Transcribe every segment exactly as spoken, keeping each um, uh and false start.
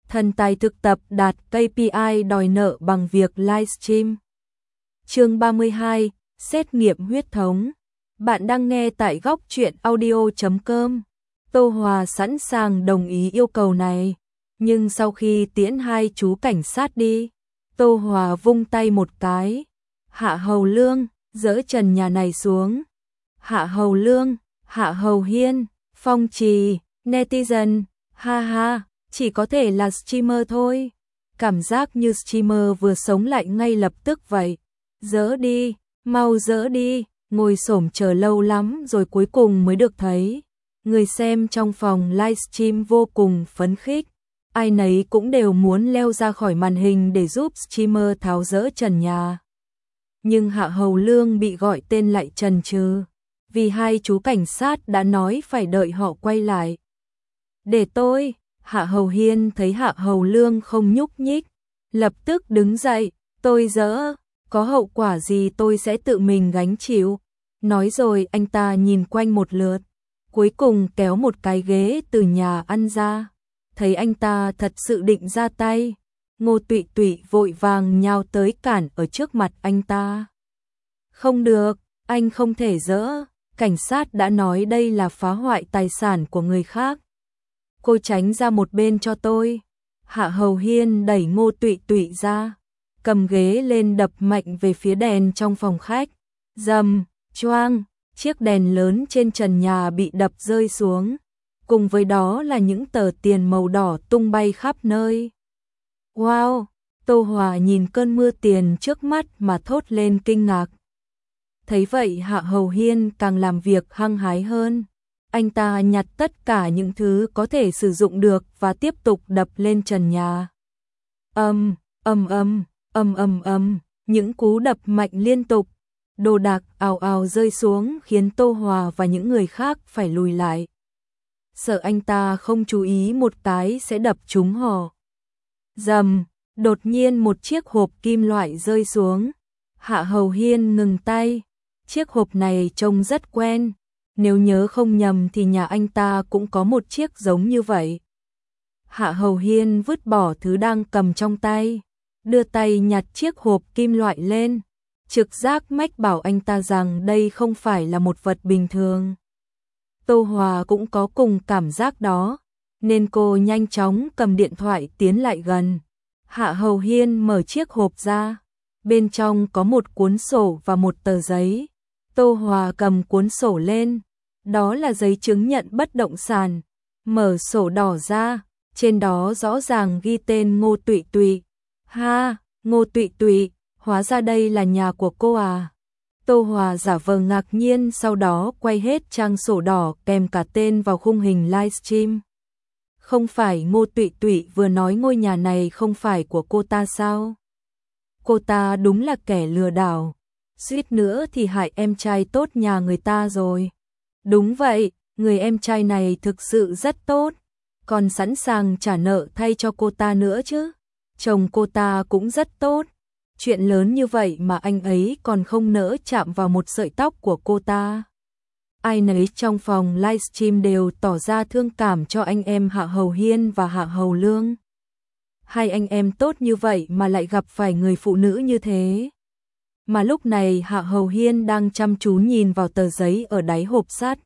Thần tài thực tập đạt ca pê i đòi nợ bằng việc livestream. Chương ba mươi hai, xét nghiệm huyết thống. Bạn đang nghe tại góc truyện audio chấm com. Tô Hòa sẵn sàng đồng ý yêu cầu này, nhưng sau khi tiễn hai chú cảnh sát đi, Tô Hòa vung tay một cái. Hạ Hầu Lương, dỡ trần nhà này xuống. Hạ Hầu Lương, Hạ Hầu Hiên, Phong Trì, netizen, ha ha, chỉ có thể là streamer thôi. Cảm giác như streamer vừa sống lại ngay lập tức vậy. Dỡ đi, mau dỡ đi, ngồi xổm chờ lâu lắm rồi cuối cùng mới được thấy. Người xem trong phòng livestream vô cùng phấn khích. Ai nấy cũng đều muốn leo ra khỏi màn hình để giúp streamer tháo dỡ trần nhà. Nhưng Hạ Hầu Lương bị gọi tên lại chần chừ, vì hai chú cảnh sát đã nói phải đợi họ quay lại. Để tôi, Hạ Hầu Hiên thấy Hạ Hầu Lương không nhúc nhích, lập tức đứng dậy, tôi dỡ, có hậu quả gì tôi sẽ tự mình gánh chịu. Nói rồi anh ta nhìn quanh một lượt, cuối cùng kéo một cái ghế từ nhà ăn ra. Thấy anh ta thật sự định ra tay, Ngô Tụy Tụy vội vàng nhào tới cản ở trước mặt anh ta. Không được, anh không thể dỡ, cảnh sát đã nói đây là phá hoại tài sản của người khác. Cô tránh ra một bên cho tôi. Hạ Hầu Hiên đẩy Ngô Tụy Tụy ra, cầm ghế lên đập mạnh về phía đèn trong phòng khách. Rầm, choang, chiếc đèn lớn trên trần nhà bị đập rơi xuống. Cùng với đó là những tờ tiền màu đỏ tung bay khắp nơi. Wow, Tô Hòa nhìn cơn mưa tiền trước mắt mà thốt lên kinh ngạc. Thấy vậy Hạ Hầu Hiên càng làm việc hăng hái hơn. Anh ta nhặt tất cả những thứ có thể sử dụng được và tiếp tục đập lên trần nhà. Ầm, ầm ầm, ầm ầm ầm, những cú đập mạnh liên tục, đồ đạc ào ào rơi xuống khiến Tô Hòa và những người khác phải lùi lại. Sợ anh ta không chú ý một cái sẽ đập trúng họ. Rầm, đột nhiên một chiếc hộp kim loại rơi xuống. Hạ Hầu Hiên ngừng tay. Chiếc hộp này trông rất quen. Nếu nhớ không nhầm thì nhà anh ta cũng có một chiếc giống như vậy. Hạ Hầu Hiên vứt bỏ thứ đang cầm trong tay, đưa tay nhặt chiếc hộp kim loại lên. Trực giác mách bảo anh ta rằng đây không phải là một vật bình thường. Tô Hòa cũng có cùng cảm giác đó, nên cô nhanh chóng cầm điện thoại tiến lại gần. Hạ Hầu Hiên mở chiếc hộp ra, bên trong có một cuốn sổ và một tờ giấy. Tô Hòa cầm cuốn sổ lên, đó là giấy chứng nhận bất động sản. Mở sổ đỏ ra, trên đó rõ ràng ghi tên Ngô Tụy Tụy. Ha, Ngô Tụy Tụy, hóa ra đây là nhà của cô à? Tô Hòa giả vờ ngạc nhiên, sau đó quay hết trang sổ đỏ kèm cả tên vào khung hình livestream. Không phải Ngô Tụy Tụy vừa nói ngôi nhà này không phải của cô ta sao? Cô ta đúng là kẻ lừa đảo, suýt nữa thì hại em trai tốt nhà người ta rồi. Đúng vậy, người em trai này thực sự rất tốt, còn sẵn sàng trả nợ thay cho cô ta nữa chứ. Chồng cô ta cũng rất tốt. Chuyện lớn như vậy mà anh ấy còn không nỡ chạm vào một sợi tóc của cô ta. Ai nấy trong phòng livestream đều tỏ ra thương cảm cho anh em Hạ Hầu Hiên và Hạ Hầu Lương. Hai anh em tốt như vậy mà lại gặp phải người phụ nữ như thế. Mà lúc này Hạ Hầu Hiên đang chăm chú nhìn vào tờ giấy ở đáy hộp sắt.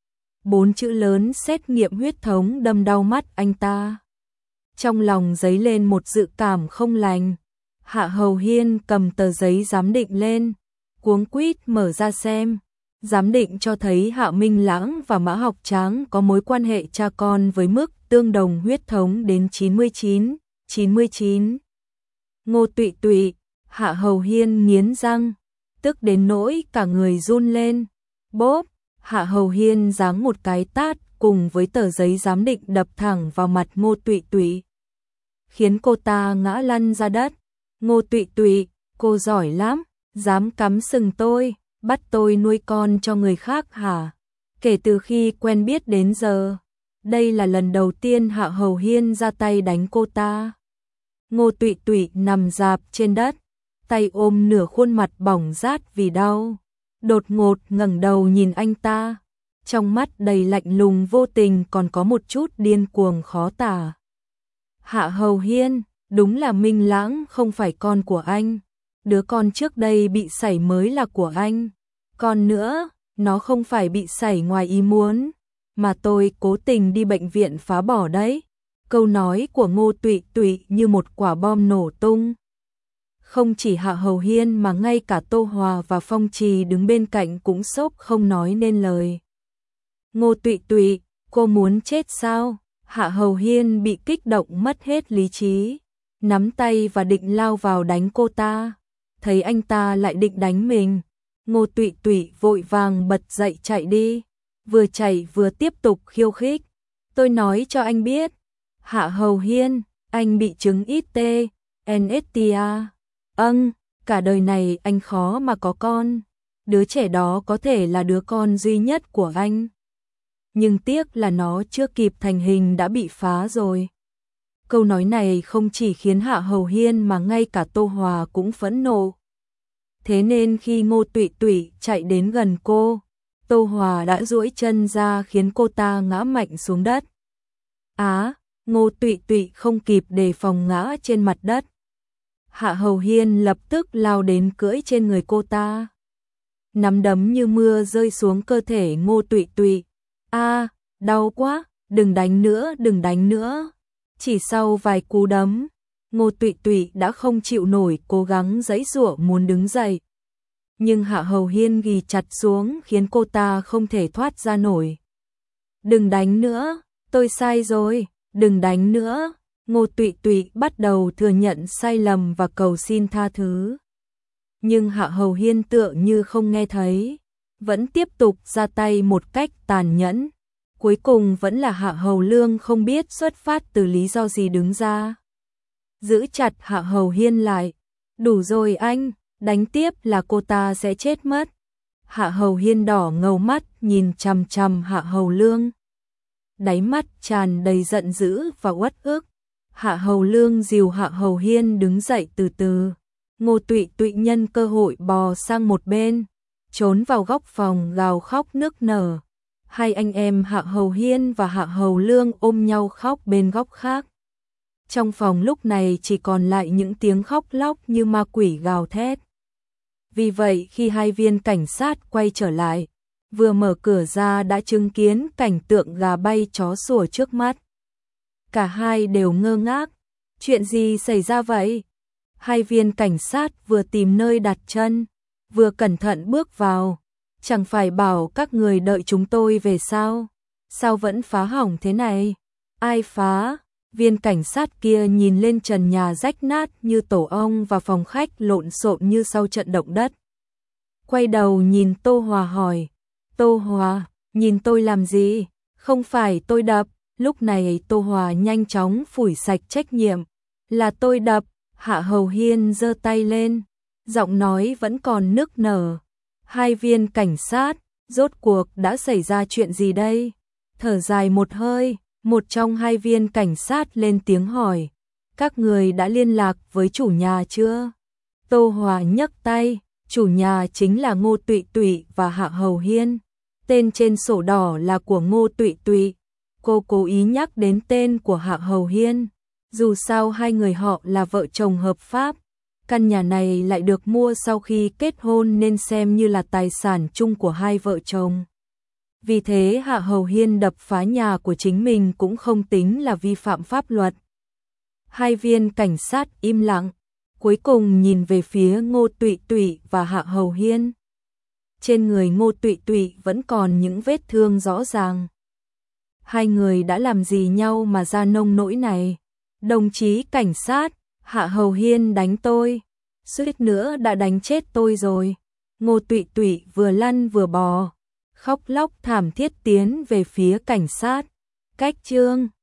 Bốn chữ lớn xét nghiệm huyết thống đâm đau mắt anh ta. Trong lòng dấy lên một dự cảm không lành. Hạ Hầu Hiên cầm tờ giấy giám định lên, cuống quýt mở ra xem. Giám định cho thấy Hạ Minh Lãng và Mã Học Tráng có mối quan hệ cha con với mức tương đồng huyết thống đến chín mươi chín, chín mươi chín. Ngô Tụy Tụy, Hạ Hầu Hiên nghiến răng, tức đến nỗi cả người run lên. Bốp, Hạ Hầu Hiên giáng một cái tát cùng với tờ giấy giám định đập thẳng vào mặt Ngô Tụy Tụy, khiến cô ta ngã lăn ra đất. Ngô Tụy Tụy, cô giỏi lắm, dám cắm sừng tôi, bắt tôi nuôi con cho người khác hả? Kể từ khi quen biết đến giờ, đây là lần đầu tiên Hạ Hầu Hiên ra tay đánh cô ta. Ngô Tụy Tụy nằm rạp trên đất, tay ôm nửa khuôn mặt bỏng rát vì đau. Đột ngột ngẩng đầu nhìn anh ta, trong mắt đầy lạnh lùng vô tình còn có một chút điên cuồng khó tả. Hạ Hầu Hiên, đúng là Minh Lãng không phải con của anh. Đứa con trước đây bị sảy mới là của anh. Còn nữa, nó không phải bị sảy ngoài ý muốn, mà tôi cố tình đi bệnh viện phá bỏ đấy. Câu nói của Ngô Tụy Tụy như một quả bom nổ tung. Không chỉ Hạ Hầu Hiên mà ngay cả Tô Hòa và Phong Trì đứng bên cạnh cũng sốc không nói nên lời. Ngô Tụy Tụy, cô muốn chết sao? Hạ Hầu Hiên bị kích động mất hết lý trí, nắm tay và định lao vào đánh cô ta. Thấy anh ta lại định đánh mình, Ngô Tụy Tụy vội vàng bật dậy chạy đi, vừa chạy vừa tiếp tục khiêu khích. Tôi nói cho anh biết, Hạ Hầu Hiên, anh bị chứng ít tê, en ét tê a. Âng, cả đời này anh khó mà có con. Đứa trẻ đó có thể là đứa con duy nhất của anh. Nhưng tiếc là nó chưa kịp thành hình đã bị phá rồi. Câu nói này không chỉ khiến Hạ Hầu Hiên mà ngay cả Tô Hòa cũng phẫn nộ. Thế nên khi Ngô Tụy Tụy chạy đến gần cô, Tô Hòa đã duỗi chân ra khiến cô ta ngã mạnh xuống đất. Á, Ngô Tụy Tụy không kịp đề phòng ngã trên mặt đất. Hạ Hầu Hiên lập tức lao đến cưỡi trên người cô ta. Nắm đấm như mưa rơi xuống cơ thể Ngô Tụy Tụy. A, đau quá, đừng đánh nữa, đừng đánh nữa. Chỉ sau vài cú đấm, Ngô Tụy Tụy đã không chịu nổi, cố gắng giãy giụa muốn đứng dậy. Nhưng Hạ Hầu Hiên ghì chặt xuống khiến cô ta không thể thoát ra nổi. Đừng đánh nữa, tôi sai rồi, đừng đánh nữa. Ngô Tụy Tụy bắt đầu thừa nhận sai lầm và cầu xin tha thứ. Nhưng Hạ Hầu Hiên tựa như không nghe thấy, vẫn tiếp tục ra tay một cách tàn nhẫn. Cuối cùng vẫn là Hạ Hầu Lương không biết xuất phát từ lý do gì đứng ra, giữ chặt Hạ Hầu Hiên lại. Đủ rồi anh, đánh tiếp là cô ta sẽ chết mất. Hạ Hầu Hiên đỏ ngầu mắt nhìn chằm chằm Hạ Hầu Lương, đáy mắt tràn đầy giận dữ và uất ức. Hạ Hầu Lương dìu Hạ Hầu Hiên đứng dậy từ từ. Ngô Tụy Tụy nhân cơ hội bò sang một bên, trốn vào góc phòng gào khóc nức nở. Hai anh em Hạ Hầu Hiên và Hạ Hầu Lương ôm nhau khóc bên góc khác. Trong phòng lúc này chỉ còn lại những tiếng khóc lóc như ma quỷ gào thét. Vì vậy khi hai viên cảnh sát quay trở lại, vừa mở cửa ra đã chứng kiến cảnh tượng gà bay chó sủa trước mắt. Cả hai đều ngơ ngác. Chuyện gì xảy ra vậy? Hai viên cảnh sát vừa tìm nơi đặt chân, vừa cẩn thận bước vào. Chẳng phải bảo các người đợi chúng tôi về sao? Sao vẫn phá hỏng thế này? Ai phá? Viên cảnh sát kia nhìn lên trần nhà rách nát như tổ ong và phòng khách lộn xộn như sau trận động đất. Quay đầu nhìn Tô Hòa hỏi. Tô Hòa, nhìn tôi làm gì? Không phải tôi đập. Lúc này Tô Hòa nhanh chóng phủi sạch trách nhiệm. Là tôi đập. Hạ Hầu Hiên giơ tay lên, giọng nói vẫn còn nức nở. Hai viên cảnh sát, rốt cuộc đã xảy ra chuyện gì đây? Thở dài một hơi, một trong hai viên cảnh sát lên tiếng hỏi. Các người đã liên lạc với chủ nhà chưa? Tô Hòa nhấc tay, chủ nhà chính là Ngô Tụy Tụy và Hạ Hầu Hiên. Tên trên sổ đỏ là của Ngô Tụy Tụy. Cô cố ý nhắc đến tên của Hạ Hầu Hiên. Dù sao hai người họ là vợ chồng hợp pháp, căn nhà này lại được mua sau khi kết hôn nên xem như là tài sản chung của hai vợ chồng. Vì thế Hạ Hầu Hiên đập phá nhà của chính mình cũng không tính là vi phạm pháp luật. Hai viên cảnh sát im lặng, cuối cùng nhìn về phía Ngô Tụy Tụy và Hạ Hầu Hiên. Trên người Ngô Tụy Tụy vẫn còn những vết thương rõ ràng. Hai người đã làm gì nhau mà ra nông nỗi này? Đồng chí cảnh sát, Hạ Hầu Hiên đánh tôi, suýt nữa đã đánh chết tôi rồi. Ngô Tụy Tụy vừa lăn vừa bò, khóc lóc thảm thiết tiến về phía cảnh sát. Cách chương